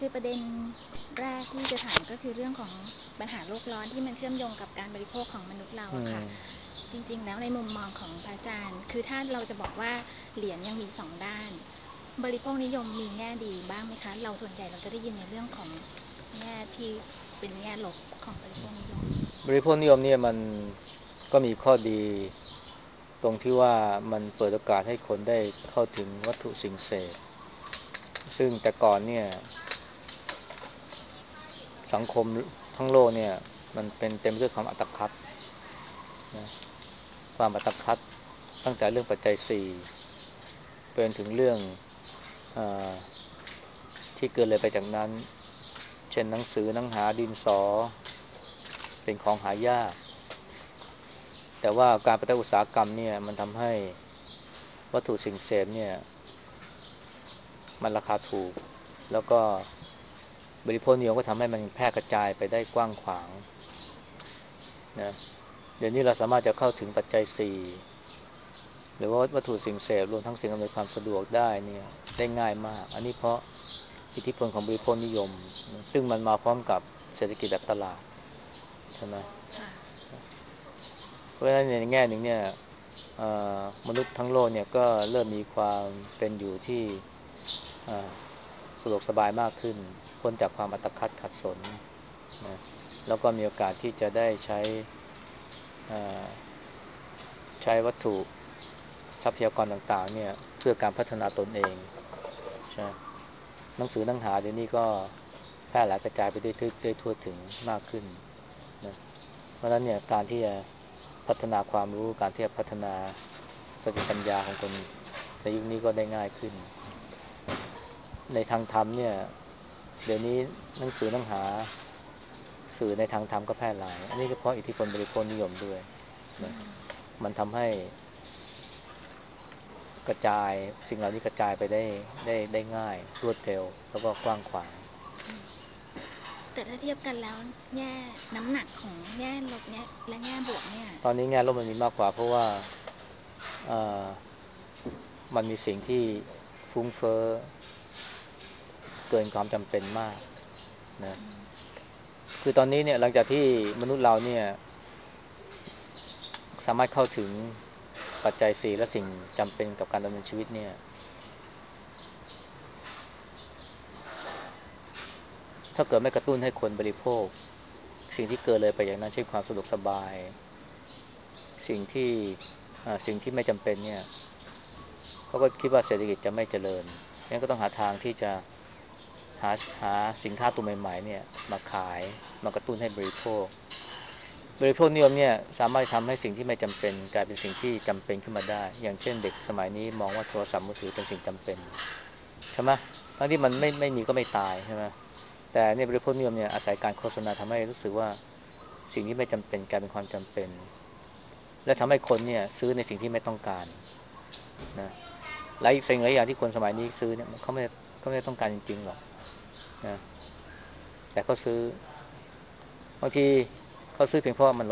คือประเด็นแรกที่จะถามก็คือเรื่องของปัญหาโลกร้อนที่มันเชื่อมโยงกับการบริโภคของมนุษย์เราอือะค่ะมจริงๆแล้วในมุมมองของพระอาจารย์คือถ้าเราจะบอกว่าเหรียญยังมีสองด้านบริโภคนิยมมีแง่ดีบ้างไหมคะเราส่วนใหญ่เราจะได้ยินในเรื่องของแง่ที่เป็นแง่ลบของบริโภคนิยมบริโภคนิยมเนี่ยมันก็มีข้อดีตรงที่ว่ามันเปิดโอกาสให้คนได้เข้าถึงวัตถุสิ่งเสพซึ่งแต่ก่อนเนี่ยสังคมทั้งโลกเนี่ยมันเป็นเต็มไปด้วยความอัตคัดนะความอัตคัดตั้งแต่เรื่องปัจจัยสี่เป็นถึงเรื่องอาที่เกินเลยไปจากนั้นเช่นหนังสือหนังหาดินสอเป็นของหายากแต่ว่าการพัฒนาอุตสาหกรรมเนี่ยมันทำให้วัตถุสิ่งเสพเนี่ยมันราคาถูกแล้วก็บริโภคนิยมก็ทำให้มันแพร่กระจายไปได้กว้างขวางนะเดี๋ยวนี้เราสามารถจะเข้าถึงปัจจัย4หรือว่าวัตถุสิ่งเสพรวมทั้งสิ่งอำนวยความสะดวกได้เนี่ยได้ง่ายมากอันนี้เพราะอิทธิพลของบริโภคนิยมซึ่งมันมาพร้อมกับเศรษฐกิจแบบตลาดใช่ไหมค่ะเพราะฉะนั้นในแง่หนึ่งเนี่ยมนุษย์ทั้งโลกเนี่ยก็เริ่มมีความเป็นอยู่ที่สะดวกสบายมากขึ้นพ้นจากความอัตคัดขัดสนนะแล้วก็มีโอกาสที่จะได้เอ่อใช้วัตถุทรัพยากรต่างๆเนี่ยเพื่อการพัฒนาตนเองใช่หนังสือหนังหาเดี๋ยวนี้ก็แพร่หลายกระจายไปได้ทั่วถึงมากขึ้นนะเพราะฉะนั้นเนี่ยการที่จะพัฒนาความรู้การที่จะพัฒนาสติปัญญาของคนในยุคนี้ก็ได้ง่ายขึ้นในทางธรรมเนี่ยเดี๋ยวนี้หนังสือหนังหาสื่อในทางธรรมก็แพร่หลายอันนี้ก็เพราะอิทธิพลบริโภคนิยมด้วยนะมันทำให้กระจายสิ่งเหล่านี้กระจายไปได้ง่ายรวดเร็วแล้วก็กว้างขวางแต่ถ้าเทียบกันแล้วแง่น้ำหนักของแง่ลบแง่และแง่บวกเนี่ยตอนนี้แง่ลบมันมีมากกว่าเพราะว่าเอ่อมันมีสิ่งที่ฟุ้งเฟ้อเกินความจำเป็นมากนะคือตอนนี้เนี่ยหลังจากที่มนุษย์เราเนี่ยสามารถเข้าถึงปัจจัย4และสิ่งจำเป็นกับการดำเนินชีวิตเนี่ยถ้าเกิดไม่กระตุ้นให้คนบริโภคสิ่งที่เกินเลยไปอย่างนั้นเช่นความสะดวกสบายสิ่งที่ไม่จำเป็นเนี่ยเขาก็คิดว่าเศรษฐกิจจะไม่เจริญงั้นก็ต้องหาทางที่จะหาหาสินค้าตัวใหม่ๆเนี่ยมาขายมากระตุ้นให้บริโภคนิยมเนี่ยสามารถทำให้สิ่งที่ไม่จำเป็นกลายเป็นสิ่งที่จำเป็นขึ้นมาได้อย่างเช่นเด็กสมัยนี้มองว่าโทรศัพท์มือถือเป็นสิ่งจำเป็นใช่ไหมทั้งที่มันไม่มีก็ไม่ตายใช่ไหมแต่เนี่ยบริโภคนิยมเนี่ยอาศัยการโฆษณาทำให้รู้สึกว่าสิ่งที่ไม่จำเป็นกลายเป็นความจำเป็นและทำให้คนเนี่ยซื้อในสิ่งที่ไม่ต้องการนะและอีกสิ่งหลายอย่างที่คนสมัยนี้ซื้อเนี่ยเขาไม่ได้ต้องการจริงๆหรอกนะแต่เขาซื้อบางทีเขาซื้อเพียงเพราะมัน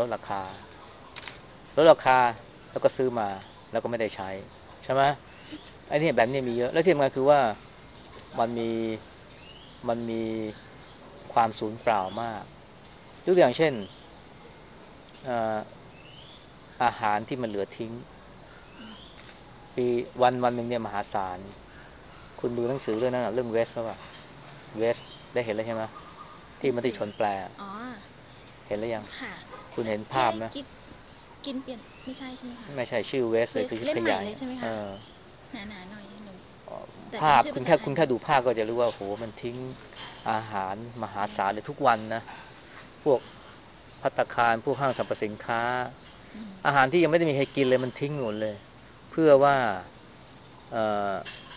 ลดราคาแล้วก็ซื้อมาแล้วก็ไม่ได้ใช้ใช่ไหมไอ้นี่แบบนี้มีเยอะแล้วที่สำคัญคือว่ามันมีมันมีความสูญเปล่ามากยกตัวอย่างเช่นเอ่ออาหารที่มันเหลือทิ้งปีวันหนึ่งเนี่ยมหาศาลคุณดูหนังสือเรื่องนั้นเรื่องเวสต์ป่ะเวสได้เห็นแล้วใช่ไหมหนัที่มันติงสือชนแปลอ๋อเห็นแล้วยังค่ะคุณเห็นที่ให้ภาพไหมกินเปลี่ยนไม่ใช่ใช่ไหมคะไม่ใช่ชื่อเวสเวสเลยคือชื่อเล่มใหม่ขยายเลยใช่ไหมคะเออหนาๆหน่อยหนูแต่ภาพจำชื่อคุณแค่คุณภาษาไทยไม่แค่ดูภาพก็จะรู้ว่าโหมันทิ้งอาหารมหาศาลเลยทุกวันนะพวกภัตตาคารพวกห้างสรรพสินค้าอาหารที่ยังไม่ได้มีใครกินเลยมันทิ้งหมดเลยเพื่อว่าเอ่อ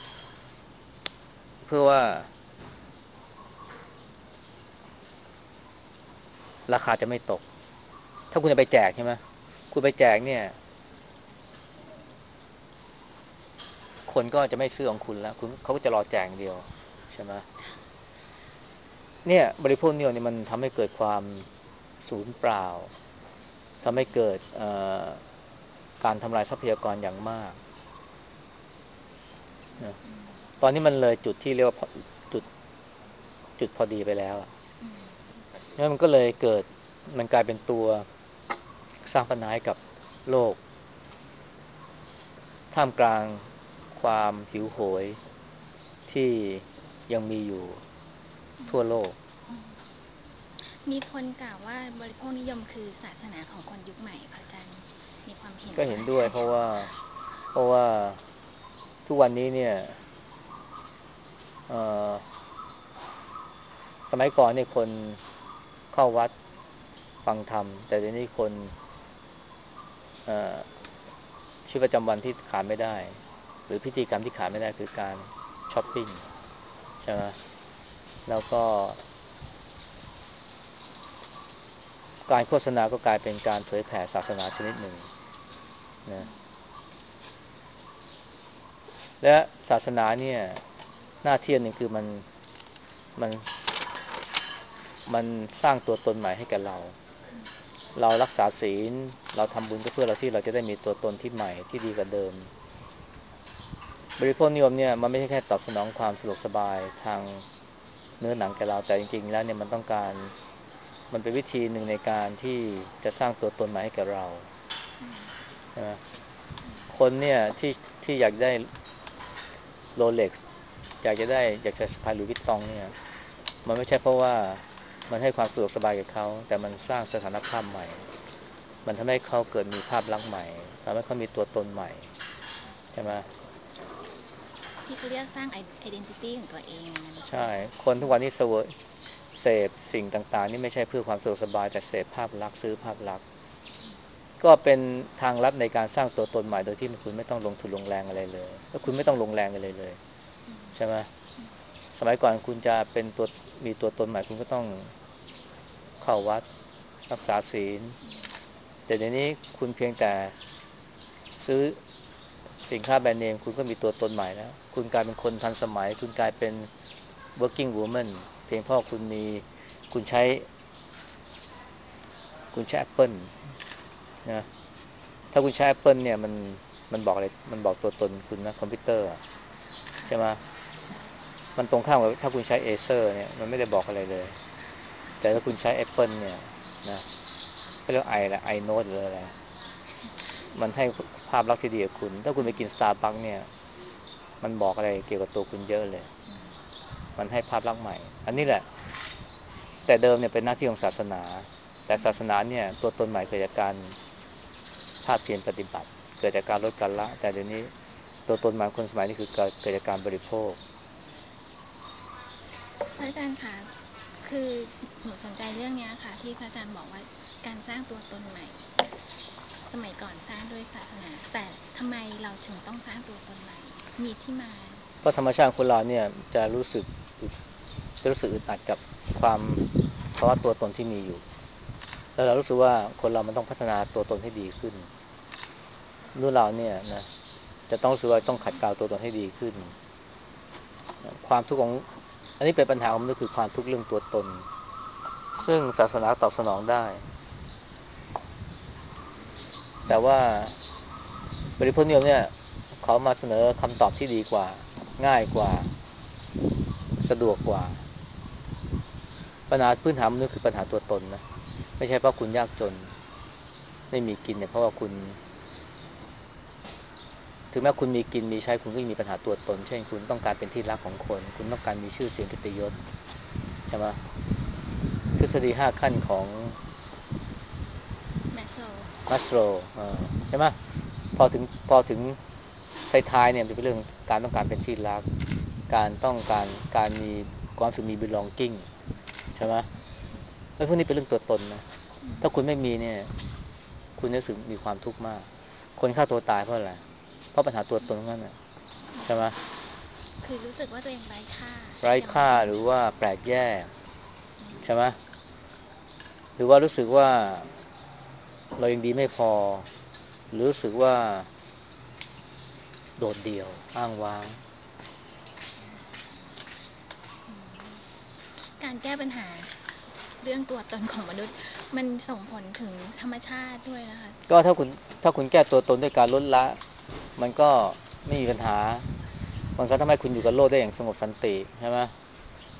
เพื่อว่าราคาจะไม่ตกถ้าคุณจะไปแจกใช่ไหมคุณไปแจกเนี่ยคนก็จะไม่ซื้อของคุณแล้วคุณเขาก็จะรอแจกอย่างเดียวใช่ไหมเนี่ยบริโภคนิยมเนี่ยมันทำให้เกิดความสูญเปล่า ทำให้เกิดการทำลายทรัพยากรอย่างมากนะตอนนี้มันเลยจุดที่เรียกว่าจุดจุดพอดีไปแล้วอะอืมแล้วมันก็เลยเกิดมันกลายเป็นตัวสร้างปัญหาให้กับโลกท่ามกลางความหิวโหยที่ยังมีอยู่ทั่วโลกมีคนกล่าวว่าบริโภคนิยมคือศาสนาของคนยุคใหม่พระอาจารย์มีความเห็นก็เห็นด้ว่าใช่ไหมคะวยเพราะว่าทุกวันนี้เนี่ยเอ่อสมัยก่อนเนี่ยคนเข้าวัดฟังธรรมแต่เดี๋ยวนี้คนเอ่อชีวิตประจำวันที่ขาดไม่ได้หรือพิธีกรรมที่ขาดไม่ได้คือการช้อปปิ้งใช่ไหมแล้วก็การโฆษณาก็กลายเป็นการเผยแผ่ศาสนาชนิดหนึ่งนะและศาสนาเนี่ยหน้าที่หนึ่งคือมันมันสร้างตัวตนใหม่ให้แก่เรารักษาศีลเราทำบุญก็เพื่อเราที่เราจะได้มีตัวตนที่ใหม่ที่ดีกว่าเดิมบริโภคนิยมเนี่ยมันไม่ใช่แค่ตอบสนองความสะดวกสบายทางเนื้อหนังแก่เราแต่จริงๆแล้วเนี่ยมันต้องการมันเป็นวิธีหนึ่งในการที่จะสร้างตัวตนใหม่ให้แก่เราใช่ไหมคนเนี่ยที่อยากได้โรเล็กซ์อยากจะสะพายหลุยส์วิตตองเนี่ยมันไม่ใช่เพราะว่ามันให้ความสะดวกสบายกับเขาแต่มันสร้างสถานภาพใหม่มันทำให้เขาเกิดมีภาพลักษณ์ใหม่ทำให้เขามีตัวตนใหม่ใช่ไหมที่เขาเรียกสร้างไอดีนิตี้ของตัวเองอย่างนั้นใช่ไหมใช่คะคนทุกวันนี้เสพสิ่งต่างๆนี่ไม่ใช่เพื่อความสะดวกสบายแต่เสพภาพลักษณ์ซื้อภาพลักษณ์ก็เป็นทางลัดในการสร้างตัวตนใหม่โดยที่คุณไม่ต้องลงทุนลงแรงอะไรเลยแล้วคุณไม่ต้องลงแรงอะไรเลยใช่ไหมสมัยก่อนคุณจะเป็นตัวมีตัวตนใหม่คุณก็ต้องเข้าวัดรักษาศีลแต่เดี๋ยวนี้คุณเพียงแต่ซื้อสินค้าแบรนด์เนมคุณก็มีตัวตนใหม่แล้วคุณกลายเป็นคนทันสมัยคุณกลายเป็น working woman เพียงเพราะคุณใช้คุณใช้ Apple นะถ้าคุณใช้ Apple เนี่ยมันบอกอะไรมันบอกตัวตนคุณนะคอมพิวเตอร์ใช่ไหมค่ะใช่มันตรงข้ามกับถ้าคุณใช้ Acer เนี่ยมันไม่ได้บอกอะไรเลยแต่ถ้าคุณใช้ Apple เนี่ยนะเขาเรียกไอโน้ตหรืออะไรมันให้ภาพลักษณ์ที่ดีกับคุณถ้าคุณไปกิน Starbucks เนี่ยมันบอกอะไรเกี่ยวกับตัวคุณเยอะเลยมันให้ภาพลักษณ์ใหม่อันนี้แหละแต่เดิมเนี่ยเป็นหน้าที่ของศาสนาแต่ศาสนาเนี่ยตัวตนใหม่เกิดจากการภาคเพียรปฏิบัติเกิดจากการลดการละแต่เดี๋ยวนี้ตัวตนใหม่คนสมัยนี้คือเกิดจากการบริโภคพระอาจารย์คะคือหนูสนใจเรื่องนี้ค่ะที่พระอาจารย์บอกว่าการสร้างตัวตนใหม่สมัยก่อนสร้างด้วยศาสนาแต่ทำไมเราถึงต้องสร้างตัวตนใหม่มีที่มาเพราะธรรมชาติคนเราเนี่ยอึดจะรู้สึกอึดอัดกับความภาวะตัวตนที่มีอยู่แล้วเรารู้สึกว่าคนเรามันต้องพัฒนาตัวตนให้ดีขึ้นนู่นเราเนี่ยนะจะต้องรู้สึกว่าต้องขัดเกลาตัวตนให้ดีขึ้นความทุกข์ของอันนี้เป็นปัญหาของมนุษย์คือความทุกข์เรื่องตัวตนซึ่งศาสนาตอบสนองได้แต่ว่าบริโภคนิยมเนี่ยเขามาเสนอคำตอบที่ดีกว่าง่ายกว่าสะดวกกว่าปัญหาพื้นฐานมนุษย์คือปัญหาตัวตนนะไม่ใช่เพราะคุณยากจนไม่มีกินเนี่ยเพราะว่าคุณถึงแม้คุณมีกินมีใช้คุณก็ยังมีปัญหาตัวตนเช่นคุณต้องการเป็นที่รักของคนคุณต้องการมีชื่อเสียงเกียรติยศใช่ไหมทฤษฎี5 ขั้นของแมสโลมัสโลใช่ไหมพอถึงท้ายๆเนี่ยมันเป็นเรื่องการต้องการเป็นที่รักการต้องการการมีความรู้สึกมี belonging ใช่ไหมไอ้พวกนี้เป็นเรื่องตัวตนนะถ้าคุณไม่มีเนี่ยคุณรู้สึกมีความทุกข์มากคนฆ่าตัวตายเพราะอะไรเพราะปัญหาตัวตนทั้งนั้นนะใช่ไหมคือรู้สึกว่าตัวเองไร้ค่าไร้ยังไม่ค่าได้นะหรือว่าแปลกแยกใช่ไหมหรือว่ารู้สึกว่าเรายังดีไม่พอหรือรู้สึกว่าโดดเดี่ยวอ้างว้างการแก้ปัญหาเรื่องตัวตนของมนุษย์มันส่งผลถึงธรรมชาติด้วยนะคะก็ถ้าคุณแก้ตัวตนด้วยการลดละมันก็ไม่มีปัญหามันก็ทำให้คุณอยู่กับโลกได้อย่างสงบสันติใช่ไหม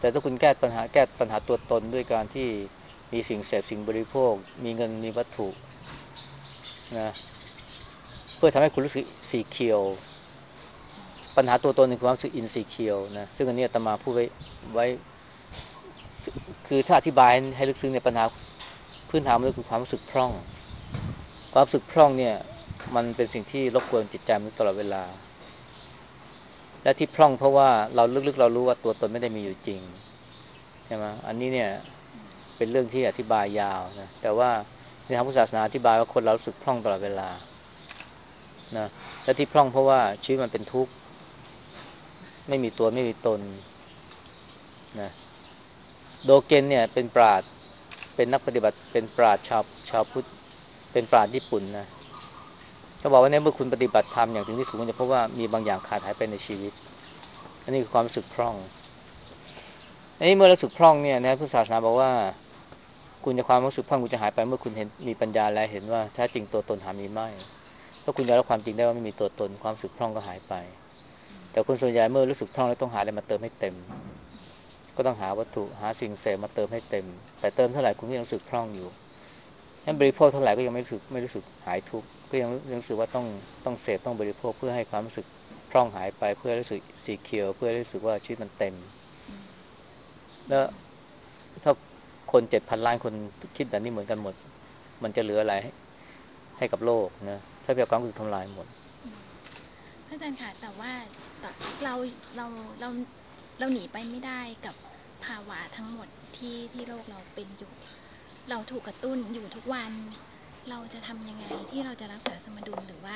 แต่ถ้าคุณแก้ปัญหาตัวตนด้วยการที่มีสิ่งเสพสิ่งบริโภคมีเงินมีวัตถุนะเพื่อทำให้คุณรู้สึกสีเขียวปัญหาตัวตนในความรู้สึกอินสีเขียวนะซึ่งอันนี้อาตมาพูดไว้คือถ้าอธิบายให้ลึกซึ้งในปัญหาพื้นฐานมันก็คือความรู้สึกพร่องความรู้สึกพร่องเนี่ยมันเป็นสิ่งที่รบกวนจิตใจมนุษย์ตลอดเวลาและที่พร่องเพราะว่าเราลึกๆเรารู้ว่าตัวตนไม่ได้มีอยู่จริงใช่ไหมอันนี้เนี่ยเป็นเรื่องที่อธิบายยาวนะแต่ว่าในทางพุทธศาสนาอธิบายว่าคนเรารู้สึกพร่องตลอดเวลานะและที่พร่องเพราะว่าชีวิตมันเป็นทุกข์ไม่มีตัวไม่มีตนนะโดเกนเนี่ยเป็นปราชญ์เป็นนักปฏิบัติเป็นปราชญ์ชาวพุทธเป็นปราชญ์ญี่ปุ่นนะเขาบอกว่าเนี่ยเมื่อคุณปฏิบัติธรรมอย่างถึงที่สุดคุณจะพบว่ามีบางอย่างขาดหายไปในชีวิตอันนี้คือความรู้สึกพร่องอันนี้เมื่อรู้สึกพร่องเนี่ยนะพุทธศาสนาบอกว่าคุณจะความรู้สึกพร่องคุณจะหายไปเมื่อคุณเห็นมีปัญญาและเห็นว่าแท้จริงตัวตนหามีไม่ถ้าคุณยอมรับความจริงได้ว่าไม่มีตัวตนความรู้สึกพร่องก็หายไปแต่คนส่วนใหญ่เมื่อรู้สึกพร่องแล้วต้องหาอะไรมาเติมให้เต็มก็ต้องหาวัตถุหาสิ่งเสพมาเติมให้เต็มแต่เติมเท่าไหร่คุณก็ยังรู้สึกพร่องอยู่นั้นบริโภคเท่าไหร่ก็ยังไม่รู้สึกหายทุกข์ก็ยังรู้สึกว่าต้องเสพต้องบริโภคเพื่อให้ความรู้สึกพร่องหายไปเพื่อรู้สึกสีเขียวเพื่อรู้สึกว่าชีวิตมันเต็มแล้วถ้าคน7,000,000,000คนคิดแบบนี้เหมือนกันหมดมันจะเหลืออะไรให้กับโลกนะทรัพยากรก็ถูกทำลายหมดพระอาจารย์ค่ะแต่ว่าต่อเราเราเราเราหนีไปไม่ได้กับภาวะทั้งหมดที่โลกเราเป็นอยู่เราถูกกระตุ้นอยู่ทุกวันเราจะทำยังไงที่เราจะรักษาสมดุลหรือว่า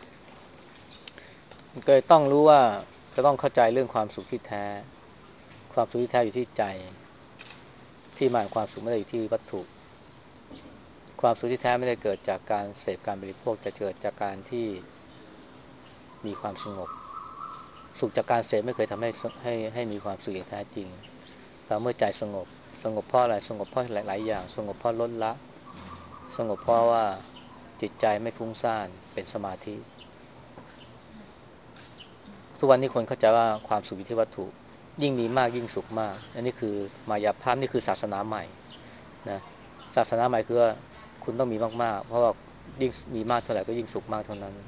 ก็ต้องรู้ว่าจะต้องเข้าใจเรื่องความสุขที่แท้ความสุขที่แท้อยู่ที่ใจที่มาของความสุขไม่ได้อยู่ที่วัตถุความสุขที่แท้ไม่ได้เกิดจากการเสพการบริโภคจะเกิดจากการที่มีความสงบสุขจากการเสพไม่เคยทำให้มีความสุขอย่างแท้จริงแต่เมื่อใจสงบเพราะอะไรสงบเพราะหลายๆอย่างสงบเพราะลดละสงบเพราะว่าจิตใจไม่ฟุ้งซ่านเป็นสมาธิทุกวันนี้คนเข้าใจว่าความสุขอยู่ที่วัตถุยิ่งมีมากยิ่งสุขมากอันนี้คือมายาภาพนี่คือศาสนาใหม่นะศาสนาใหม่คือว่าคุณต้องมีมากๆเพราะว่ายิ่งมีมากเท่าไหร่ก็ยิ่งสุขมากเท่านั้น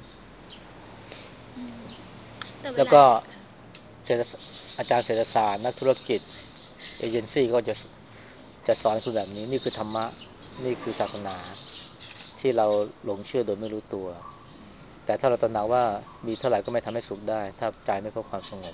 แต่เวลาแล้วก็เศรษฐอาจารย์เศรษฐศาสตร์นักธุรกิจเอเจนซี่ก็จะสอนคุณแบบนี้นี่คือธรรมะนี่คือศาสนาที่เราหลงเชื่อโดยไม่รู้ตัวแต่ถ้าเราตระหนักว่ามีเท่าไหร่ก็ไม่ทำให้สุขได้ถ้าใจไม่พบความสงบ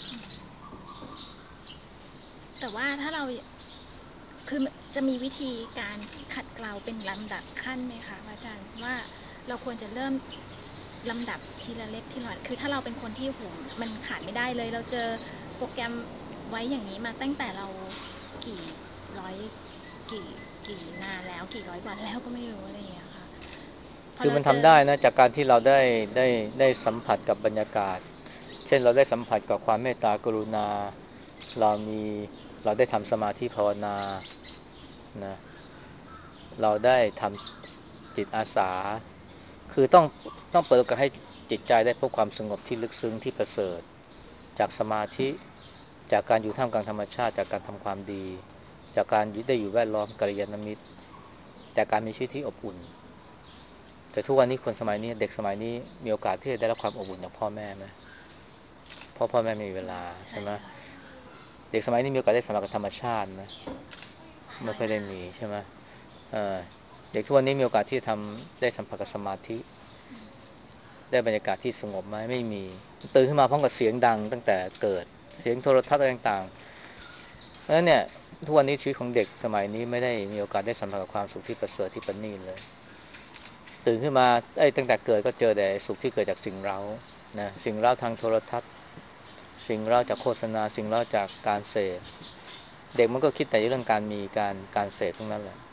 แต่ว่าถ้าเราคือจะมีวิธีการขัดเกลาเป็นลำดับขั้นไหมคะอาจารย์ว่าเราควรจะเริ่มลำดับทีละเล็กทีละน้อยคือถ้าเราเป็นคนที่โหมันขาดไม่ได้เลยเราเจอโปรแกรมไว้อย่างนี้มาตั้งแต่เรากี่ร้อยกี่กี่นานแล้วกี่ร้อยวันแล้วก็ไม่รู้อะไรอย่างเงี้ยค่ะพอคือเราเจอมันทำได้นะจากการที่เราได้สัมผัสกับบรรยากาศเช่นเราได้สัมผัสกับความเมตตากรุณาเรามีเราได้ทำสมาธิภาวนานะเราได้ทำจิตอาสาคือต้องเปิดโอกาสให้จิตใจได้พบความสงบที่ลึกซึ้งที่ประเสริฐจากสมาธิจากการอยู่ท่ามกลางธรรมชาติจากการทำความดีจากการได้อยู่แวดล้อมกัลยาณมิตรจากการมีชีวิตที่อบอุ่นแต่ทุกวันนี้คนสมัยนี้เด็กสมัยนี้มีโอกาสที่จะได้รับความอบอุ่นจากพ่อแม่ไหมเพราะพ่อแม่ไม่มีเวลาใช่ใช่ไหมค่ะเด็กสมัยนี้มีโอกาสได้สัมผัสกับธรรมชาติไหมไม่น้อยค่อยได้มากมีใช่ไหมเออเด็กทุกวันนี้มีโอกาสที่จะได้สัมผัสกับสมาธิได้บรรยากาศที่สงบไหมไม่มีตื่นขึ้นมาพร้อมกับเสียงดังตั้งแต่เกิดเสียงโทรทัศน์อะไรต่างๆเพราะฉะนั้นเนี่ยทุกวันนี้ชีวิตของเด็กสมัยนี้ไม่ได้มีโอกาสได้สัมผัสกับความสุขที่ประเสริฐที่ประณีตเลยตื่นขึ้นมาตั้งแต่เกิดก็เจอแต่สุขที่เกิดจากสิ่งเร้านะสิ่งเร้าทางโทรทัศน์สิ่งเร้าจากโฆษณาสิ่งเร้าจากการเสพเด็กมันก็คิดแต่เรื่องการมีการเสพทั้งนั้นแหละ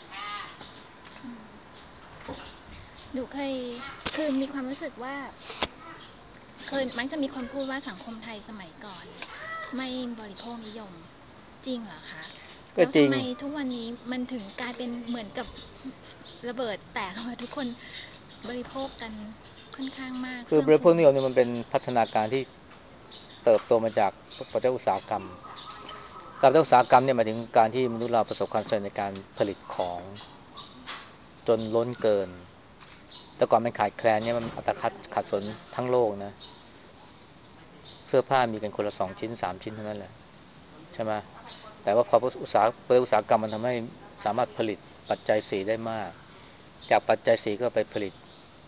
หนูเคยคือมีความรู้สึกว่าเคยมักจะมีคนพูดว่าสังคมไทยสมัยก่อนไม่บริโภคนิยมจริงเหรอคะก็จริงแล้วทำไมทุกวันนี้มันถึงกลายเป็นเหมือนกับระเบิดแตกออกมาทุกคนบริโภคกันค่อนข้างมากคือเฟื่องฟูบริโภคนิยมเนี่ยมันเป็นพัฒนาการที่เติบโตมาจากปฏิวัติอุตสาหกรรมการอุตสาหกรรมเนี่ยหมายถึงการที่มนุษย์เราประสบความสำเร็จในการผลิตของจนล้นเกินแต่ก่อนมันขาดแคลนเนี่ยมันอัตคัดขัดสนทั้งโลกนะเสื้อผ้ามีกันคนละ2 ชิ้น3 ชิ้นเท่านั้นแหละใช่ไหมแต่ว่าพออุตสาหกรรมมันทำให้สามารถผลิตปัจจัยสี่ได้มากจากปัจจัยสี่ก็ไปผลิต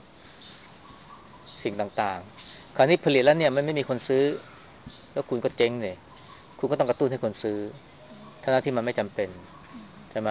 สิ่งต่างๆคราวนี้ผลิตแล้วเนี่ยมันไม่มีคนซื้อแล้วคุณก็เจ๊งเลยคุณก็ต้องกระตุ้นให้คนซื้อทั้งที่มันไม่จำเป็นใช่ไหม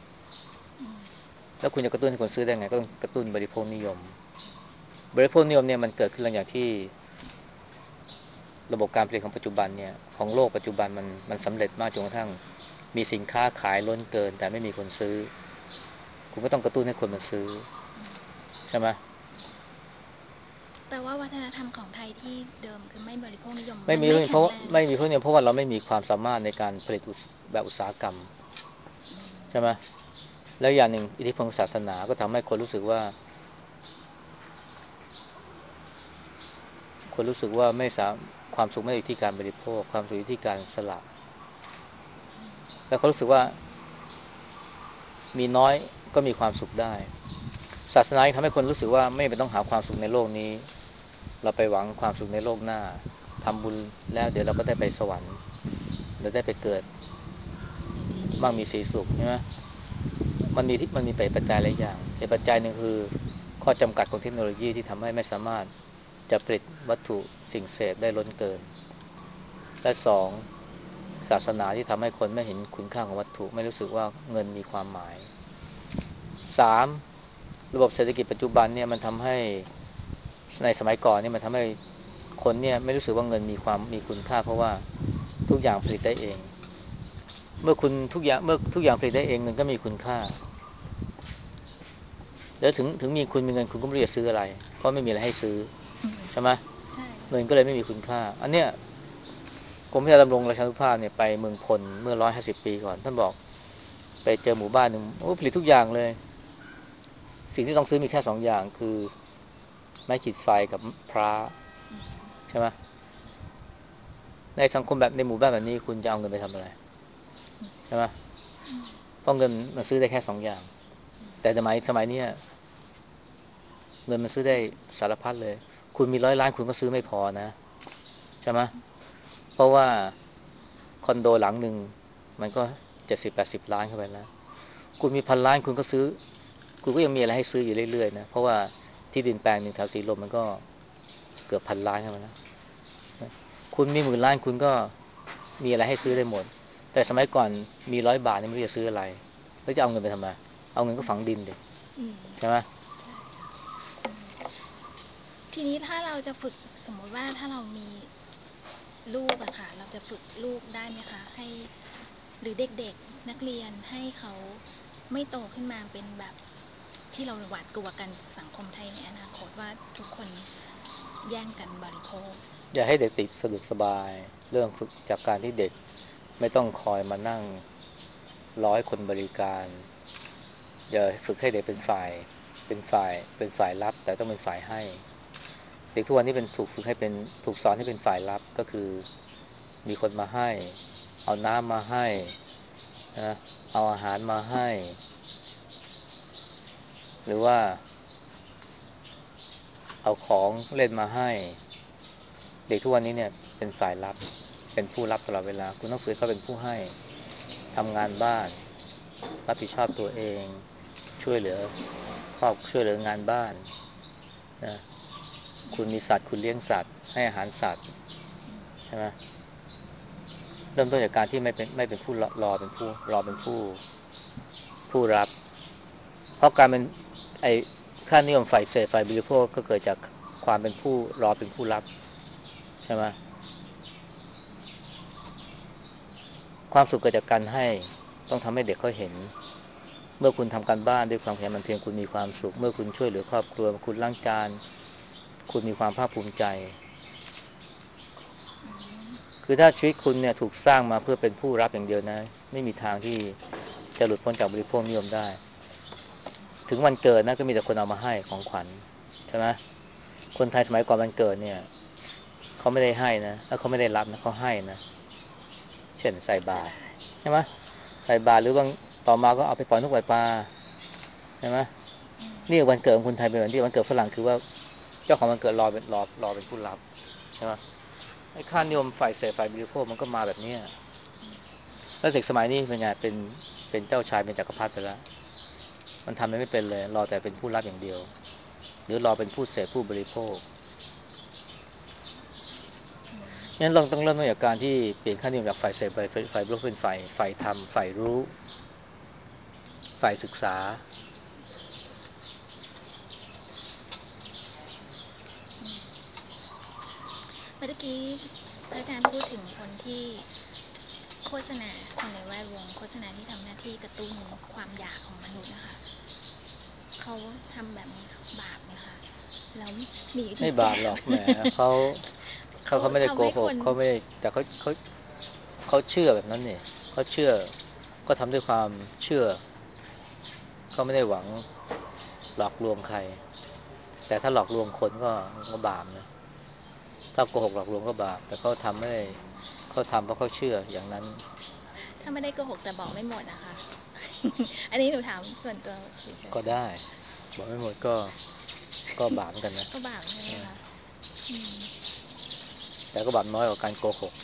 แล้วคุณจะกระตุ้นให้คนซื้อได้ไงก็ต้องกระตุ้นบริโภคนิยมเนี่ยมันเกิดขึ้นหลังจากที่ระบบการผลิตของปัจจุบันเนี่ยของโลกปัจจุบันมันสำเร็จมากจนกระทั่งมีสินค้าขายล้นเกินแต่ไม่มีคนซื้อคุณก็ต้องกระตุ้นให้คนมาซื้อใช่ไหมแปลว่าวัฒนธรรมของไทยที่เดิมคือไม่บริโภคนิยมไม่มันไม่มีเพราะแข็งแรงไม่มีเพราะเนี่ยเพราะว่าเราไม่มีความสามารถในการผลิตแบบอุตสาหกรรมใช่ไหมแล้วอย่างหนึ่งอิทธิพลของศาสนาก็ทำให้คนรู้สึกว่าไม่สามความสุขไม่อยู่ที่การบริโภคความสุขอยู่ที่การสละแล้วเขารู้สึกว่ามีน้อยก็มีความสุขได้ศาสนาทำให้คนรู้สึกว่าไม่ต้องหาความสุขในโลกนี้เราไปหวังความสุขในโลกหน้าทำบุญแล้วเดี๋ยวเราก็ได้ไปสวรรค์เราได้ไปเกิดในที่ดีมั่งมีสีสุขใช่ไหมมันมีปัจจัยหลายอย่างเหตุปัจจัยหนึ่งคือข้อจำกัดของเทคโนโลยีที่ทำให้ไม่สามารถจะผลิตวัตถุสิ่งเสพได้ล้นเกินและสองศาสนาที่ทำให้คนไม่เห็นคุณค่าของวัตถุไม่รู้สึกว่าเงินมีความหมายสามระบบเศรษฐกิจปัจจุบันเนี่ยมันทำให้ในสมัยก่อนเนี่ยมันทำให้คนเนี่ยไม่รู้สึกว่าเงินมีคุณค่าเพราะว่าทุกอย่างผลิตได้เองเมื่อทุกอย่างผลิตได้เองเงินก็มีคุณค่าแล้วถึงมีเงินคุณก็ไม่รู้จะซื้ออะไรเพราะไม่มีอะไรให้ซื้อใช่ไหมใช่เงินก็เลยไม่มีคุณค่าอันเนี้ยกรมพัฒนาดำรงราชานุภาพเนี่ยไปเมืองพลเมื่อ150 ปีก่อนท่านบอกไปเจอหมู่บ้านหนึ่งโอ้ผลิตทุกอย่างเลยสิ่งที่ต้องซื้อมีแค่2 อย่างคือไม้ขีดไฟกับพระใช่ไหมในสังคมแบบในหมู่บ้านแบบนี้คุณจะเอาเงินไปทำอะไรใช่ไหมเพราะเงินมันซื้อได้แค่2 อย่างแต่สมัยเนี้ยเงินมันซื้อได้สารพัดเลยคุณมี100 ล้านคุณก็ซื้อไม่พอนะใช่ไหมเพราะว่าคอนโดหลังหนึ่งมันก็70-80 ล้านเข้าไปแล้วคุณมี1,000 ล้านคุณก็ซื้อคุณก็ยังมีอะไรให้ซื้ออยู่เรื่อยๆนะเพราะว่าที่ดินแปลงหนึ่งแถวสีลมมันก็เกือบ1,000 ล้านเข้ามาแล้วคุณมี10,000 ล้านคุณก็มีอะไรให้ซื้อได้หมดแต่สมัยก่อนมี100 บาทนี่ไม่รู้จะซื้ออะไรแล้วจะเอาเงินไปทำไมเอาเงินก็ฝังดินดิอืมใช่ไหมใช่ค่ะทีนี้ถ้าเราจะฝึกสมมติว่าถ้าเรามีลูกอะค่ะเราจะฝึกลูกได้ไหมคะให้หรือเด็กๆนักเรียนให้เขาไม่โตขึ้นมาเป็นแบบที่เราหวาดกลัวกันสังคมไทยในอนาคตว่าทุกคนแย่งกันบริโภคอย่าให้เด็กติดสะดวกสบายเรื่องฝึกจากการที่เด็กไม่ต้องคอยมานั่งร้อยคนบริการอย่าฝึกให้เด็กเป็นฝ่ายรับแต่ต้องเป็นฝ่ายให้เด็กทุกวันนี้ถูกฝึกให้เป็นถูกสอนให้เป็นฝ่ายรับก็คือมีคนมาให้เอาน้ำมาให้นะเอาอาหารมาให้หรือว่าเอาของเล่นมาให้เด็กทุกวันนี้เนี่ยเป็นฝ่ายรับเป็นผู้รับตลอดเวลาคุณต้องฝึกเขาเป็นผู้ให้ทำงานบ้านรับผิดชอบตัวเองช่วยเหลือช่วยเหลืองานบ้านนะคุณมีสัตว์คุณเลี้ยงสัตว์ให้อาหารสัตว์ใช่ไหมเริ่มต้นจากการที่ไม่เป็นผู้รอเป็นผู้รับเพราะการเป็นไอ้ค่านิยมฝ่ายเสพฝ่ายบริโภคก็เกิดจากความเป็นผู้รอเป็นผู้รับใช่ไหมความสุขเกิดจากการให้ต้องทำให้เด็กเขาเห็นเมื่อคุณทำการบ้านด้วยความขยันหมั่นเพียรคุณมีความสุขเมื่อคุณช่วยเหลือครอบครัวคุณล้างจานคุณมีความภาคภูมิใจคือถ้าชีวิตคุณเนี่ยถูกสร้างมาเพื่อเป็นผู้รับอย่างเดียวนะไม่มีทางที่จะหลุดพ้นจากบริโภคนิยมได้ถึงวันเกิดนะก็มีแต่คนเอามาให้ของขวัญใช่ไหมคนไทยสมัยก่อนวันเกิดเนี่ยเขาไม่ได้ให้นะแล้วเขาไม่ได้รับนะเขาให้นะเช่นใส่บาตรใช่ไหมใส่บาตรหรือบางต่อมาก็เอาไปปล่อยนกปล่อยปลาใช่ไหมนี่วันเกิดของคนไทยเป็นวันที่วันเกิดฝรั่งคือว่าเจ้าของวันเกิดรอเป็นผู้รับใช่ไหมไอ้ค่านิยมฝ่ายเสพฝ่ายบริโภคมันก็มาแบบนี้แล้วเด็กสมัยนี้เป็นไงเป็นเจ้าชายเป็นจักรพรรดิไปแล้วมันทำไม่เป็นเลยรอแต่เป็นผู้รับอย่างเดียวหรือรอเป็นผู้เสพผู้บริโภคงั้นเราต้องเริ่มต้นจากการที่เปลี่ยนค่านิยมจากฝ่ายเสพฝ่ายบริโภคเป็นฝ่ายธรรมฝ่ายรู้ฝ่ายศึกษาเมื่อกี้พระอาจารย์พูดถึงคนที่โฆษณาคนในแวดวงโฆษณาที่ทำหน้าที่กระตุ้นความอยากของมนุษย์นะคะเขาทำแบบนี้บาปไหมคะแล้วมีวิธีไม่บาแก้ไหมปหรอกแหมเขาเขาเขาเขาไม่ได้โกทำให้คนหกเขาไม่ได้แต่เขาเชื่อแบบนั้นเนี่ยเขาเชื่อก็ทำด้วยความเชื่อเขาไม่ได้หวังหลอกลวงใครแต่ถ้าหลอกลวงคนก็บาปนะถ้าโกหกหลอกลวงก็บาปแต่เขาทำไม่เขาทำเพราะเขาเชื่ออย่างนั้นถ้าไม่ได้โกหกแต่บอกไม่หมดนะคะ อันนี้หนูถามส่วนตัวเฉยก็ได้บอกไม่หมดก็บาปเหมือนกันนะๆก็บาปใช่ไหมคะแต่ก็บาปน้อยกว่าการโกหก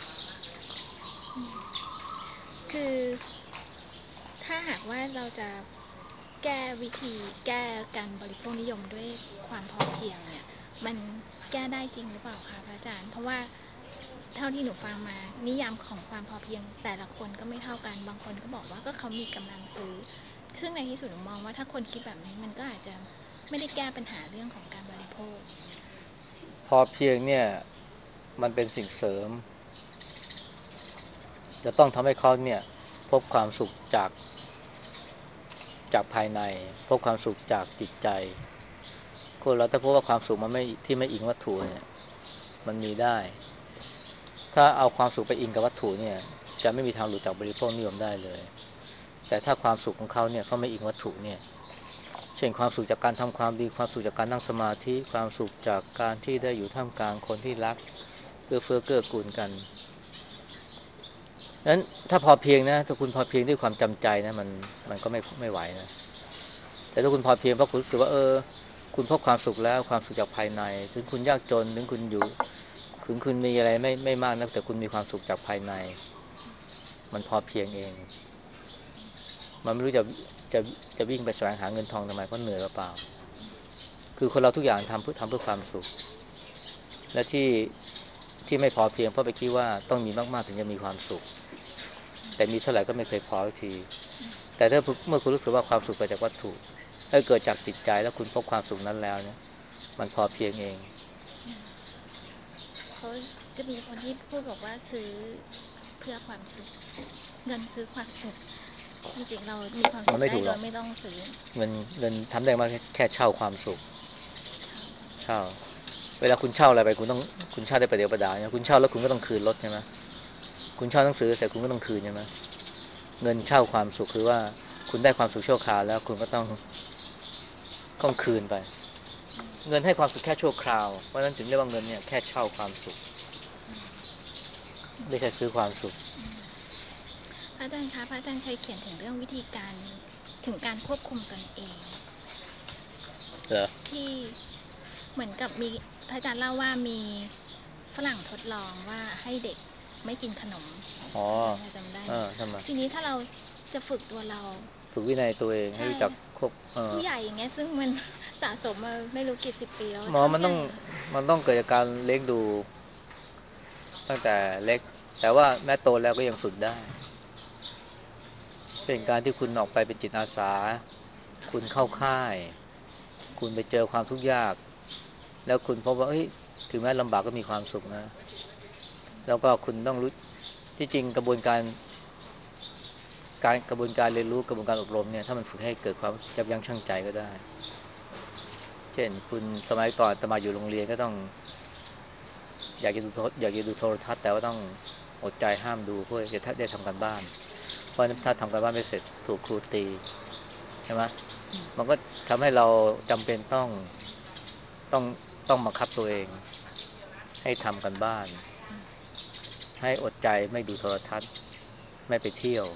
คือถ้าหากว่าเราจะแก้วิธีแก้การบริโภคนิยมด้วยความพอเพียงเนี่ยมันแก้ได้จริงหรือเปล่าคะพระอาจารย์เพราะว่าเท่าที่หนูฟังมานิยามของความพอเพียงแต่ละคนก็ไม่เท่ากันบางคนก็บอกว่าก็เขามีกำลังซื้อซึ่งในที่สุดหนูมองว่าถ้าคนคิดแบบนี้มันก็อาจจะไม่ได้แก้ปัญหาเรื่องของการบริโภคพอเพียงเนี่ยมันเป็นสิ่งเสริมจะต้องทำให้เขาเนี่ยพบความสุขจากภายในพบความสุขจากจิตใจคนเราถ้าพบว่าความสุขมันไม่ที่ไม่อิงวัตถุเนี่ยมันมีได้ถ้าเอาความสุขไปอิงกับวัตถุเนี่ยจะไม่มีทางหลุดจากบริโภคนิยมได้เลยแต่ถ้าความสุขของเขาเนี่ยเขาไม่อิงวัตถุเนี่ยเช่นความสุขจากการทำความดีความสุขจากการนั่งสมาธิความสุขจากการที่ได้อยู่ท่ามกลางคนที่รักเอื้อเฟื้อเกื้อกูลกันนั้นถ้าพอเพียงนะถ้าคุณพอเพียงด้วยความจำใจนะมันก็ไม่ไหวนะแต่ถ้าคุณพอเพียงเพราะคุณรู้สึกว่าคุณพบความสุขแล้วความสุขจากภายในถึงคุณยากจนถึงคุณอยู่ถึงคุณมีอะไรไม่มากนักแต่คุณมีความสุขจากภายในมันพอเพียงเองมันไม่รู้จะจะวิ่งไปแสวงหาเงินทองทำไมเพราะเหนื่อยเปล่าคือคนเราทุกอย่างทำเพื่อความสุขและที่ไม่พอเพียงเพราะไปคิดว่าต้องมีมากๆถึงจะมีความสุขแต่มีเท่าไหร่ก็ไม่เคยพอทุกทีแต่ถ้าเมื่อคุณรู้สึกว่าความสุขเกิดจากวัตถุถ้าเกิดจากจิตใจแล้วคุณพบความสุขนั้นแล้วเนี่ยมันพอเพียงเองเขาจะมีคนที่พูดบอกว่าซื้อเพื่อความสุขเงินซื้อความสุขจริงๆเรามีความมัสุขนไม่ถูกหรอกได้โดยไม่ต้องซื้อเงินทำได้มาแค่เช่าความสุขเช่าเช่าเวลาคุณเช่าอะไรไปคุณเช่าได้ประเดี๋ยวประดาวเนี่ยคุณเช่าแล้วคุณก็ต้องคืนรถใช่ไหมคุณเช่าหนังสือเสร็จคุณก็ต้องคืนใช่ไหมเงินเช่าความสุขคือว่าคุณได้ความสุขชั่วคราวแล้วคุณก็ต้องคืนไปเงินให้ความสุขแค่ชั่วคราวเพราะฉะนั้นถึงเรียกว่าเงินเนี่ยแค่เช่าความสุขไม่ใช่ซื้อความสุขพระอาจารย์คะพระอาจารย์เคยเขียนถึงเรื่องวิธีการถึงการควบคุมตนเองเหรอที่เหมือนกับมีพระอาจารย์เล่าว่ามีฝรั่งทดลองว่าให้เด็กไม่กินขนมอ๋อจำได้ไหมทำไมทีนี้ถ้าเราจะฝึกตัวเราฝึกวินัยตัวเองให้ใช่รู้จักควบผู้ใหญ่อย่างเงี้ยซึ่งมันสะสมมาไม่รู้กี่สิบปีแล้วหมอทำไงอะมันต้องเกิดจากการเลี้ยงดูตั้งแต่เล็กแต่ว่าแม้โตแล้วก็ยังฝึกได้เป็นการที่คุณออกไปเป็นจิตอาสาคุณเข้าค่ายคุณไปเจอความทุกข์ยากแล้วคุณพบว่าเฮ้ยถึงแม้ลำบากก็มีความสุขนะแล้วก็คุณต้องรู้ที่จริงกระบวนการเรียนรู้กระบวนการอบรมเนี่ยถ้ามันฝึกให้เกิดความยับยั้งชั่งใจก็ได้เช่นคุณสมัยก่อนอาตมาอยู่โรงเรียนก็ต้องอยากจะดูโทรทัศน์แต่ว่าต้องอดใจห้ามดูเพื่อจะได้ทำการบ้านเพราะถ้าทำการบ้านไม่เสร็จถูกครูตีใช่ไหมมันก็ทำให้เราจำเป็นต้องต้องบังคับตัวเองให้ทำกันบ้านให้อดใจไม่ดูโทรทัศน์ไม่ไปเที่ยว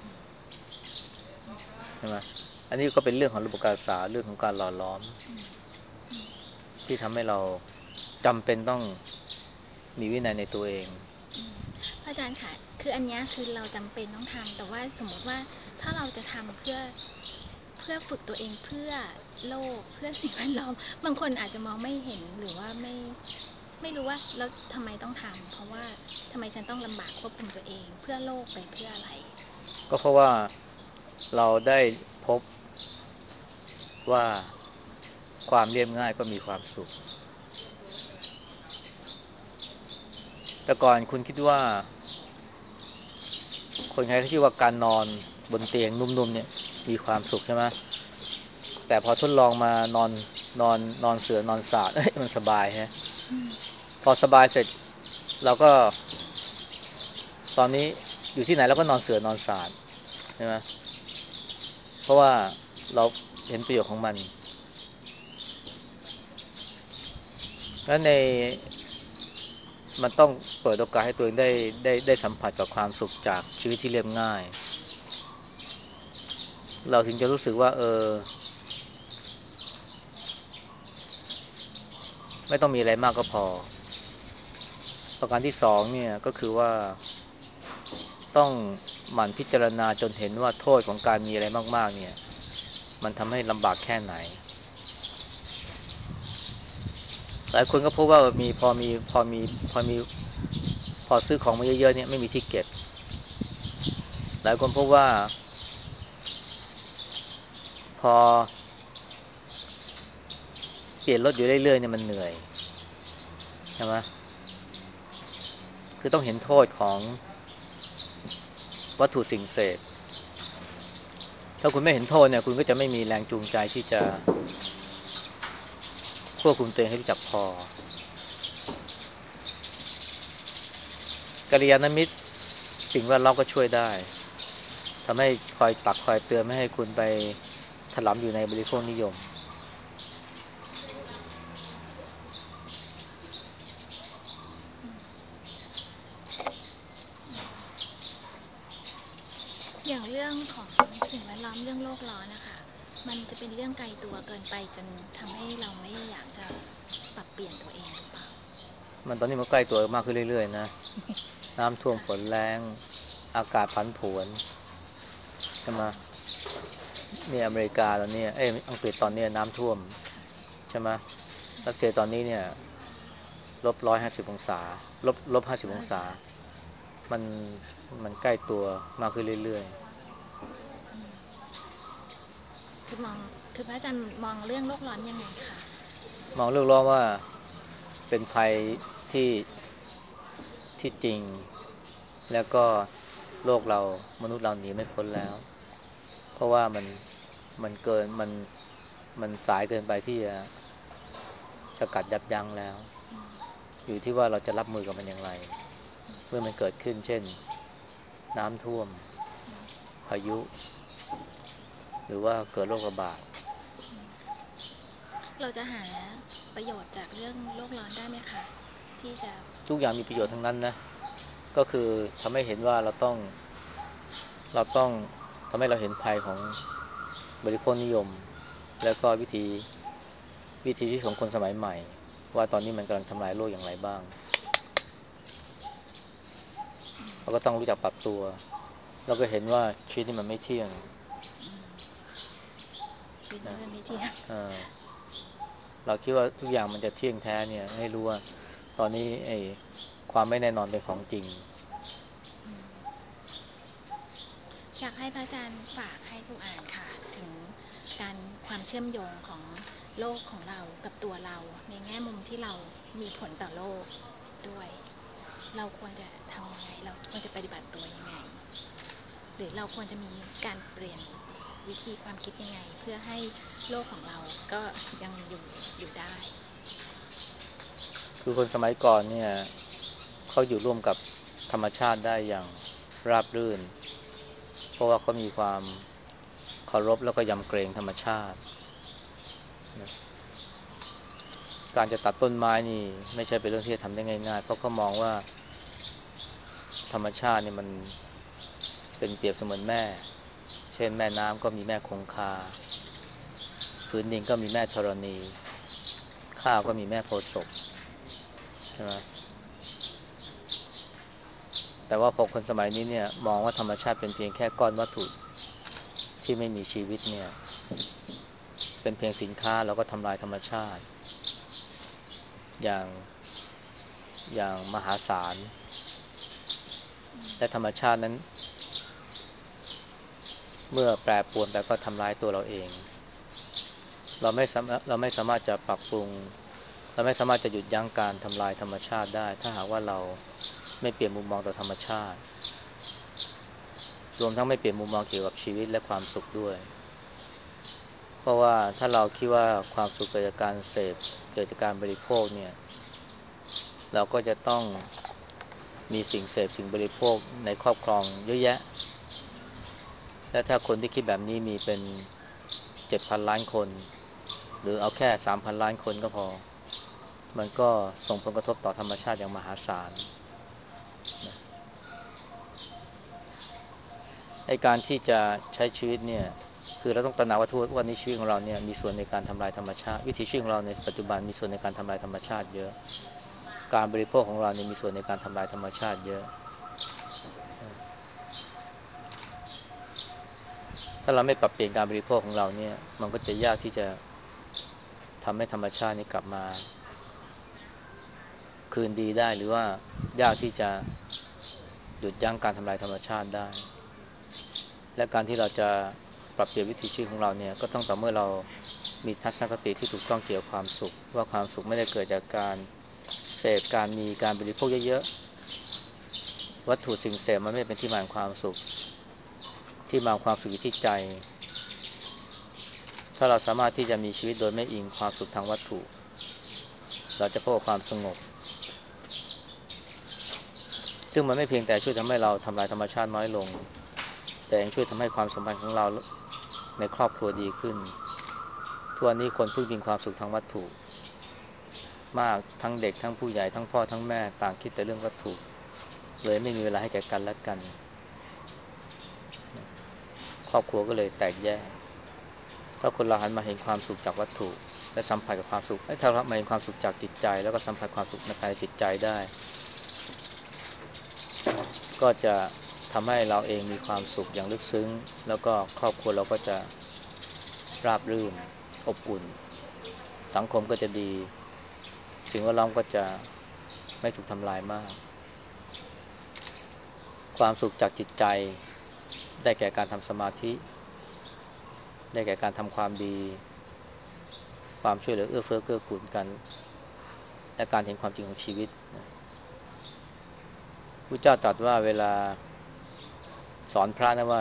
ใช่ไหมอันนี้ก็เป็นเรื่องของระบบการศึกษาเรื่องของการหล่อล้อมที่ทำให้เราจำเป็นต้องมีวินัยในตัวเองพระอาจารย์ค่ะคืออันนี้คือเราจำเป็นต้องทำแต่ว่าสมมติว่าถ้าเราจะทำเพื่อฝึกตัวเองเพื่อโลกเพื่อสิ่งแวดล้อมบางคนอาจจะมองไม่เห็นหรือว่าไม่รู้ว่าแล้วทำไมต้องทำเพราะว่าทำไมฉันต้องลำบากควบคุมตัวเองเพื่อโลกไปเพื่ออะไรก็เพราะว่าเราได้พบว่าความเรียบง่ายก็มีความสุขแต่ก่อนคุณคิดว่าคนไทยเขาคิดว่าการนอนบนเตียงนุ่มๆเนี่ยมีความสุขใช่ไหมแต่พอทดลองมานอนเสือนอนสาดมันสบายฮะพอสบายเสร็จเราก็ตอนนี้อยู่ที่ไหนเราก็นอนเสือนอนสาดใช่ไหมเพราะว่าเราเห็นประโยชน์ของมันแล้วมันต้องเปิดโอกาสให้ตัวเองได้สัมผัสกับความสุขจากชีวิตที่เรียบง่ายเราถึงจะรู้สึกว่าไม่ต้องมีอะไรมากก็พอประการที่สองเนี่ยก็คือว่าต้องหมั่นพิจารณาจนเห็นว่าโทษของการมีอะไรมากๆเนี่ยมันทำให้ลำบากแค่ไหนหลายคนก็พบว่าพอมีพอซื้อของมาเยอะๆเนี่ยไม่มีที่เก็บหลายคนพบว่าพอเปลี่ยนรถอยู่เรื่อยๆเนี่ยมันเหนื่อยใช่ไหมคือต้องเห็นโทษของวัตถุสิ่งเสพถ้าคุณไม่เห็นโทษเนี่ยคุณก็จะไม่มีแรงจูงใจที่จะควบคุมตัวเองให้รู้จักพอกัลยาณมิตรสิ่งแวดล้อมก็ช่วยได้ทำให้คอยตักคอยเตือนไม่ให้คุณไปถลำอยู่ในบริโภคนิยมอย่างเรื่องของสิ่งแวดล้อมเรื่องโลกร้อนนะคะมันจะเป็นเรื่องไกลตัวเกินไปจนทำให้เราไม่อยากจะปรับเปลี่ยนตัวเองหรือเปล่ามันตอนนี้มันใกล้ตัวมากขึ้นเรื่อยๆนะน้ำท่วมค่ะฝนแรงอากาศผันผวนใช่ไหมเนี่ยอเมริกาตอนนี้อังกฤษตอนนี้น้ำท่วมใช่ไหมรัสเซียตอนนี้เนี่ย-150 องศา-50 องศามันมันใกล้ตัวมากขึ้นเรื่อยคือคือพระอาจารย์มองเรื่องโลกร้อนยังไงคะๆมองเรื่องร้องว่าเป็นภัยที่จริงแล้วก็โลกเรามนุษย์เราหนีไม่พ้นแล้วเพราะว่ามันเกินมันสายเกินไปที่จะสกัดยับยั้งแล้วอยู่ที่ว่าเราจะรับมือกับมันอย่างไรเมื่อมันเกิดขึ้นเช่นน้ำท่วมพายุหรือว่าเกิดโรคระบาดเราจะหาประโยชน์จากเรื่องโลกร้อนได้ไหมคะที่จะทุกอย่างมีประโยชน์ทั้งนั้นนะก็คือทำให้เห็นว่าเราต้องทำให้เราเห็นภัยของบริโภคนิยมแล้วก็วิธีที่ของคนสมัยใหม่ว่าตอนนี้มันกำลังทำลายโลกอย่างไรบ้างเราก็ต้องรู้จักปรับตัวเราก็เห็นว่าชีวิตนี่มันไม่เที่ยงชีวิตนะมันไม่เที่ยงเออเราคิดว่าทุกอย่างมันจะเที่ยงแท้เนี่ยให้รู้ว่าตอนนี้ความไม่แน่นอนเป็นของจริงอยากให้พระอาจารย์ฝากให้ผู้อ่านค่ะถึงการความเชื่อมโยงของโลกของเรากับตัวเราในแง่มุมที่เรามีผลต่อโลกด้วยเราควรจะทำยังไงเราควรจะปฏิบัติตัวยังไงหรือเราควรจะมีการเปลี่ยนวิธีความคิดยังไงเพื่อให้โลกของเราก็ยังอยู่ได้คือคนสมัยก่อนเนี่ยเขาอยู่ร่วมกับธรรมชาติได้อย่างราบรื่นเพราะว่าเขามีความเคารพแล้วก็ยำเกรงธรรมชาติการจะตัดต้นไม้นี่ไม่ใช่เป็นเรื่องที่จะทำได้ง่ายๆเพราะเขามองว่าธรรมชาติเนี่ยมันเป็นเปรียบเสมือนแม่เช่นแม่น้ำก็มีแม่คงคาพื้นดินก็มีแม่ธรณีข้าวก็มีแม่โพธิ์ศพใช่ไหมแต่ว่าพอคนสมัยนี้เนี่ยมองว่าธรรมชาติเป็นเพียงแค่ก้อนวัตถุที่ไม่มีชีวิตเนี่ยเป็นเพียงสินค้าแล้วก็ทำลายธรรมชาติอย่างอย่างมหาศาลและธรรมชาตินั้นเมื่อแปรปรวนไปก็ทำลายตัวเราเองเราไม่สามารถจะปรับปรุงเราไม่สามารถจะหยุดยั้งการทำลายธรรมชาติได้ถ้าหากว่าเราไม่เปลี่ยนมุมมองต่อธรรมชาติรวมทั้งไม่เปลี่ยนมุมมองเกี่ยวกับชีวิตและความสุขด้วยเพราะว่าถ้าเราคิดว่าความสุขเกิดจากการเสพเกิดจากการบริโภคเนี่ยเราก็จะต้องมีสิ่งเสพสิ่งบริโภคในครอบครองเยอะแยะและถ้าคนที่คิดแบบนี้มีเป็น7,000 ล้านคนหรือเอาแค่3,000 ล้านคนก็พอมันก็ส่งผลกระทบต่อธรรมชาติอย่างมหาศาลนะไอ้การที่จะใช้ชีวิตเนี่ยคือเราต้องตระหนักว่าทุกวันนี้ชีวิตของเราเนี่ยมีส่วนในการทำลายธรรมชาติวิถีชีวิตของเราในปัจจุบันมีส่วนในการทำลายธรรมชาติเยอะการบริโภคของเราเนี่ยมีส่วนในการทำลายธรรมชาติเยอะถ้าเราไม่ปรับเปลี่ยนการบริโภคของเราเนี่ยมันก็จะยากที่จะทำให้ธรรมชาตินี้กลับมาคืนดีได้หรือว่ายากที่จะหยุดยั้งการทำลายธรรมชาติได้และการที่เราจะปรับเปลี่ยนวิถีชีวิตของเราเนี่ยก็ต้องต่อเมื่อเรามีทัศนคติที่ถูกต้องเกี่ยวกับความสุขว่าความสุขไม่ได้เกิดจากการเสพการมีการบริโภคเยอะๆวัตถุสิ่งเสพมันไม่เป็นที่มาของความสุขที่มาของความสุขอยู่ที่ใจถ้าเราสามารถที่จะมีชีวิตโดยไม่อิงความสุขทางวัตถุเราจะพบกับความสงบซึ่งมันไม่เพียงแต่ช่วยทำให้เราทำลายธรรมชาติน้อยลงแต่ยังช่วยทำให้ความสัมพันธ์ของเราในครอบครัวดีขึ้นทุกวันนี้คนพึ่งพิงความสุขทางวัตถุมากทั้งเด็กทั้งผู้ใหญ่ทั้งพ่อทั้งแม่ต่างคิดแต่เรื่องวัตถุเลยไม่มีเวลาให้แก่กันและกันครอบครัวก็เลยแตกแยกถ้าคนเราหันมาเห็นความสุขจากวัตถุและสัมผัสกับความสุขถ้าเรามาเห็นความสุขจากจิตใจแล้วก็สัมผัสความสุขในภายในจิตใจได้ก็จะทำให้เราเองมีความสุขอย่างลึกซึ้งแล้วก็ครอบครัวเราก็จะราบรื่นอบอุ่นสังคมก็จะดีสิ่งแวดล้อมก็จะไม่ถูกทำลายมากความสุขจากจิตใจได้แก่การทำสมาธิได้แก่การทำความดีความช่วยเหลือเอื้อเฟื้อเกื้อกูลกันและการเห็นความจริงของชีวิตพระเจ้าตรัสว่าเวลาสอนพระนะ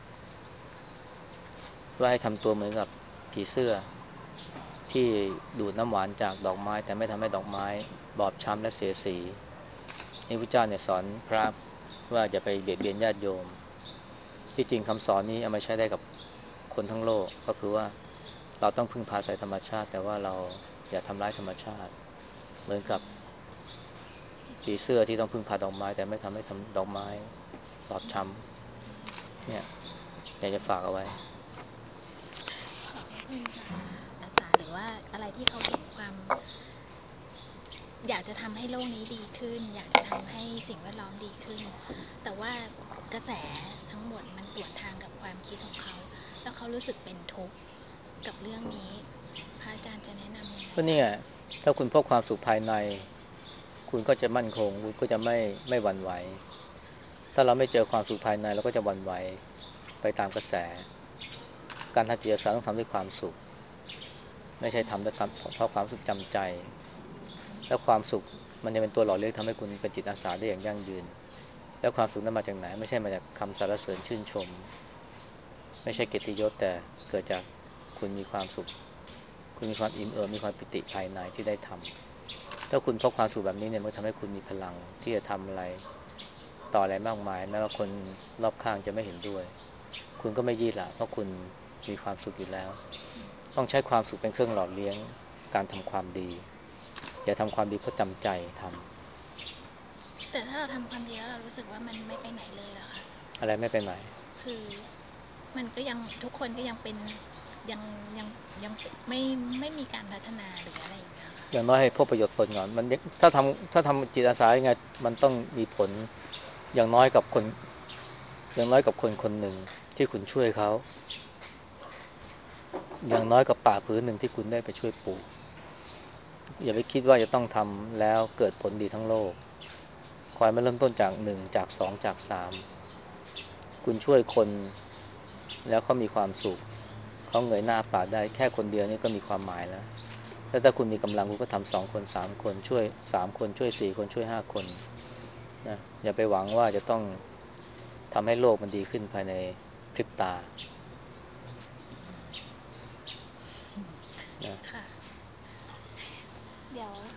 ว่าให้ทำตัวเหมือนกับผีเสื้อที่ดูดน้ำหวานจากดอกไม้แต่ไม่ทำให้ดอกไม้บอบช้ำและเสียสีนี่พระเจ้าเนี่ยสอนพระว่าอย่าไปเบียดเบียนญาติโยมที่จริงคำสอนนี้เอามาใช้ได้กับคนทั้งโลกก็คือว่าเราต้องพึ่งพาอาศัยธรรมชาติแต่ว่าเราอย่าทำร้ายธรรมชาติเหมือนกับผีเสื้อที่ต้องพึ่งพาดอกไม้แต่ไม่ทำให้ดอกไม้บอบช้ำเนี่ยอยากจะฝากเอาไว้ขอบพระคุณค่ะอาสาหรือว่าอะไรที่เขาเห็นความอยากจะทำให้โลกนี้ดีขึ้นอยากจะทำให้สิ่งแวดล้อมดีขึ้นแต่ว่ากระแสทั้งหมดมันสวนทางกับความคิดของเขาแล้วเขารู้สึกเป็นทุกข์กับเรื่องนี้พระอาจารย์จะแนะนำยังไงก็นี่ไงคะถ้าคุณพบความสุขภายในคุณก็จะมั่นคงคุณก็จะไม่หวั่นไหวถ้าเราไม่เจอความสุขภายในเราก็จะหวั่นไหวไปตามกระแสการทำจิตอาสาต้องทำด้วยความสุขไม่ใช่ทำด้วยเพราะความสุขจำใจแล้วความสุขมันจะเป็นตัวหล่อเลี้ยงทำให้คุณเป็นจิตอาสาได้อย่างยั่งยืนแล้วความสุขนั้นมาจากไหนไม่ใช่มาจากคำสรรเสริญชื่นชมไม่ใช่เกียรติยศแต่เกิดจากคุณมีความสุขคุณมีความอิ่มเอิบมีความปิติภายในที่ได้ทำถ้าคุณพบความสุขแบบนี้เนี่ยมันทำให้คุณมีพลังที่จะทำอะไรต่ออะไรมากมายแม้ว่าคนรอบข้างจะไม่เห็นด้วยคุณก็ไม่ยืดละเพราะคุณมีความสุขอยู่แล้วต้องใช้ความสุขเป็นเครื่องหล่อเลี้ยงการทำความดีอย่าทำความดีเพราะจำใจทำแต่ถ้าเราทำความดีแล้วเรารู้สึกว่ามันไม่ไปไหนเลยเหรอคะอะไรไม่ไปไหนคือมันก็ยังทุกคนก็ยังเป็นยังยังยังไม่มีการพัฒนาหรืออะไรอย่างเงี้ยค่ะอย่างน้อยให้พบประโยชน์ตนก่อนมันถ้าทำจิตอาสายังไงมันต้องมีผลอย่างน้อยกับคนอย่างน้อยกับคนคนหนึ่งที่คุณช่วยเขาอย่างน้อยกับป่าผืนหนึ่งที่คุณได้ไปช่วยปลูกอย่าไปคิดว่าจะต้องทำแล้วเกิดผลดีทั้งโลกขอให้มันเริ่มต้นจากหนึ่งจากสองจากสามคุณช่วยคนแล้วเขามีความสุขเขาเงยหน้าปากได้แค่คนเดียวนี่ก็มีความหมายแล้วแล้วถ้าคุณมีกำลังคุณก็ทำ2 คน3 คนช่วย3 คนช่วย4 คนช่วย5 คนนะอย่าไปหวังว่าจะต้องทำให้โลกมันดีขึ้นภายในพริบตานะค่ะเดี๋ยว